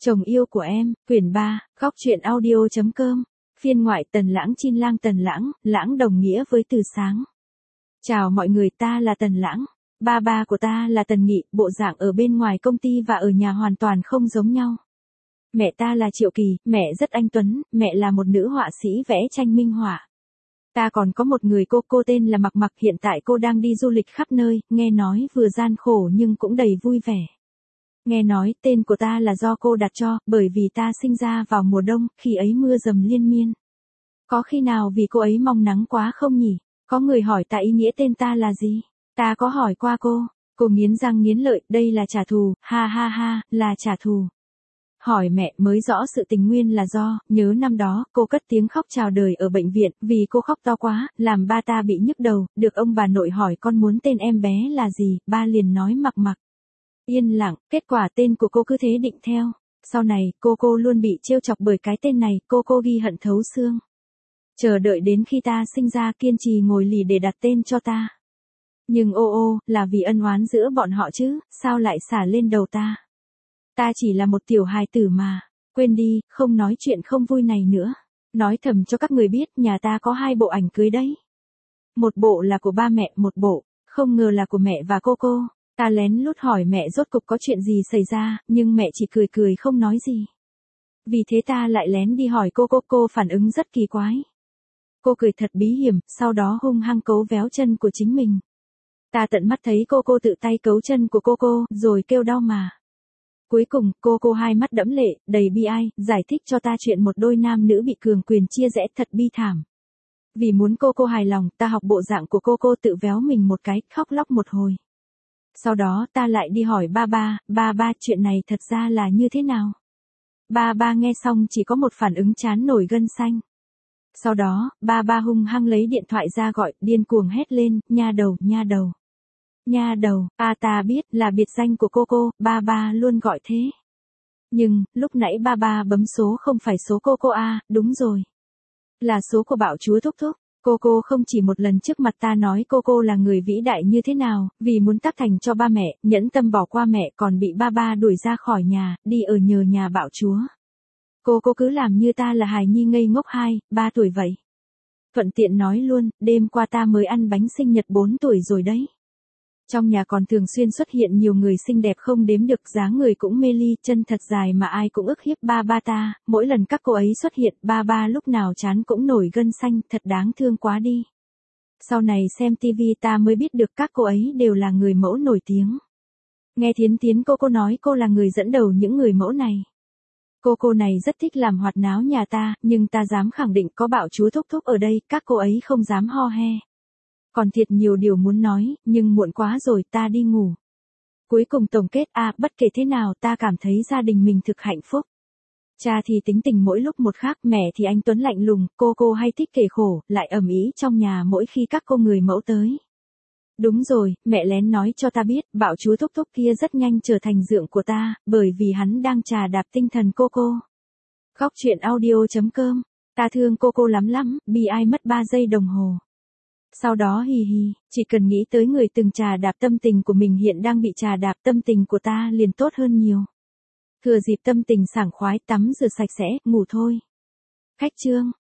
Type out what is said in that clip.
Chồng yêu của em, quyển 3, góc truyện audio.com, phiên ngoại Tần Lãng Chin Lang Tần Lãng, Lãng đồng nghĩa với từ sáng. Chào mọi người, ta là Tần Lãng, ba của ta là Tần Nghị, bộ dạng ở bên ngoài công ty và ở nhà hoàn toàn không giống nhau. Mẹ ta là Triệu Kỳ, mẹ rất anh tuấn, mẹ là một nữ họa sĩ vẽ tranh minh họa. Ta còn có một người cô tên là Mặc Mặc, hiện tại cô đang đi du lịch khắp nơi, nghe nói vừa gian khổ nhưng cũng đầy vui vẻ. Nghe nói tên của ta là do cô đặt cho, bởi vì ta sinh ra vào mùa đông, khi ấy mưa dầm liên miên. Có khi nào vì cô ấy mong nắng quá không nhỉ? Có người hỏi ta ý nghĩa tên ta là gì? Ta có hỏi qua cô nghiến răng nghiến lợi, đây là trả thù, ha ha ha, là trả thù. Hỏi mẹ mới rõ sự tình nguyên là do, nhớ năm đó, cô cất tiếng khóc chào đời ở bệnh viện, vì cô khóc to quá, làm ba ta bị nhức đầu, được ông bà nội hỏi con muốn tên em bé là gì, ba liền nói Mặc Mặc. Yên lặng, kết quả tên của cô cứ thế định theo. Sau này, cô luôn bị trêu chọc bởi cái tên này, cô ghi hận thấu xương. Chờ đợi đến khi ta sinh ra kiên trì ngồi lì để đặt tên cho ta. Nhưng là vì ân oán giữa bọn họ chứ, sao lại xả lên đầu ta? Ta chỉ là một tiểu hài tử mà. Quên đi, không nói chuyện không vui này nữa. Nói thầm cho các người biết, nhà ta có 2 bộ ảnh cưới đấy. Một bộ là của ba mẹ, một bộ, không ngờ là của mẹ và cô. Ta lén lút hỏi mẹ rốt cục có chuyện gì xảy ra, nhưng mẹ chỉ cười không nói gì. Vì thế ta lại lén đi hỏi cô phản ứng rất kỳ quái. Cô cười thật bí hiểm, sau đó hung hăng cấu véo chân của chính mình. Ta tận mắt thấy cô tự tay cấu chân của cô, rồi kêu đau mà. Cuối cùng, cô hai mắt đẫm lệ, đầy bi ai, giải thích cho ta chuyện một đôi nam nữ bị cường quyền chia rẽ thật bi thảm. Vì muốn cô hài lòng, ta học bộ dạng của cô tự véo mình một cái, khóc lóc một hồi. Sau đó ta lại đi hỏi ba chuyện này thật ra là như thế nào? Ba nghe xong chỉ có một phản ứng chán nổi gân xanh. Sau đó, ba hung hăng lấy điện thoại ra gọi, điên cuồng hét lên, nha đầu, ta biết là biệt danh của cô, ba luôn gọi thế. Nhưng, lúc nãy ba bấm số không phải số cô đúng rồi. Là số của bạo chúa thúc. Cô không chỉ một lần trước mặt ta nói cô là người vĩ đại như thế nào, vì muốn tác thành cho ba mẹ, nhẫn tâm bỏ qua mẹ còn bị ba đuổi ra khỏi nhà, đi ở nhờ nhà bạo chúa. Cô cứ làm như ta là hài nhi ngây ngốc 2-3 tuổi vậy. Thuận tiện nói luôn, đêm qua ta mới ăn bánh sinh nhật 4 tuổi rồi đấy. Trong nhà còn thường xuyên xuất hiện nhiều người xinh đẹp không đếm được, dáng người cũng mê ly, chân thật dài mà ai cũng ức hiếp ba ta, mỗi lần các cô ấy xuất hiện, ba lúc nào chán cũng nổi gân xanh, thật đáng thương quá đi. Sau này xem tivi ta mới biết được các cô ấy đều là người mẫu nổi tiếng. Nghe Thiến cô nói cô là người dẫn đầu những người mẫu này. Cô này rất thích làm hoạt náo nhà ta, nhưng ta dám khẳng định có bạo chúa thúc ở đây, các cô ấy không dám ho he. Còn thiệt nhiều điều muốn nói, nhưng muộn quá rồi, ta đi ngủ. Cuối cùng tổng kết, bất kể thế nào ta cảm thấy gia đình mình thực hạnh phúc. Cha thì tính tình mỗi lúc một khác, mẹ thì anh tuấn lạnh lùng, cô hay thích kể khổ, lại ầm ĩ trong nhà mỗi khi các cô người mẫu tới. Đúng rồi, mẹ lén nói cho ta biết, bạo chúa thúc kia rất nhanh trở thành dượng của ta, bởi vì hắn đang trà đạp tinh thần cô. Góc truyện audio.com, ta thương cô lắm, bi ai mất 3 giây đồng hồ. Sau đó hì, chỉ cần nghĩ tới người từng trà đạp tâm tình của mình hiện đang bị trà đạp, tâm tình của ta liền tốt hơn nhiều. Thừa dịp tâm tình sảng khoái, tắm rửa sạch sẽ, ngủ thôi. Khách chương.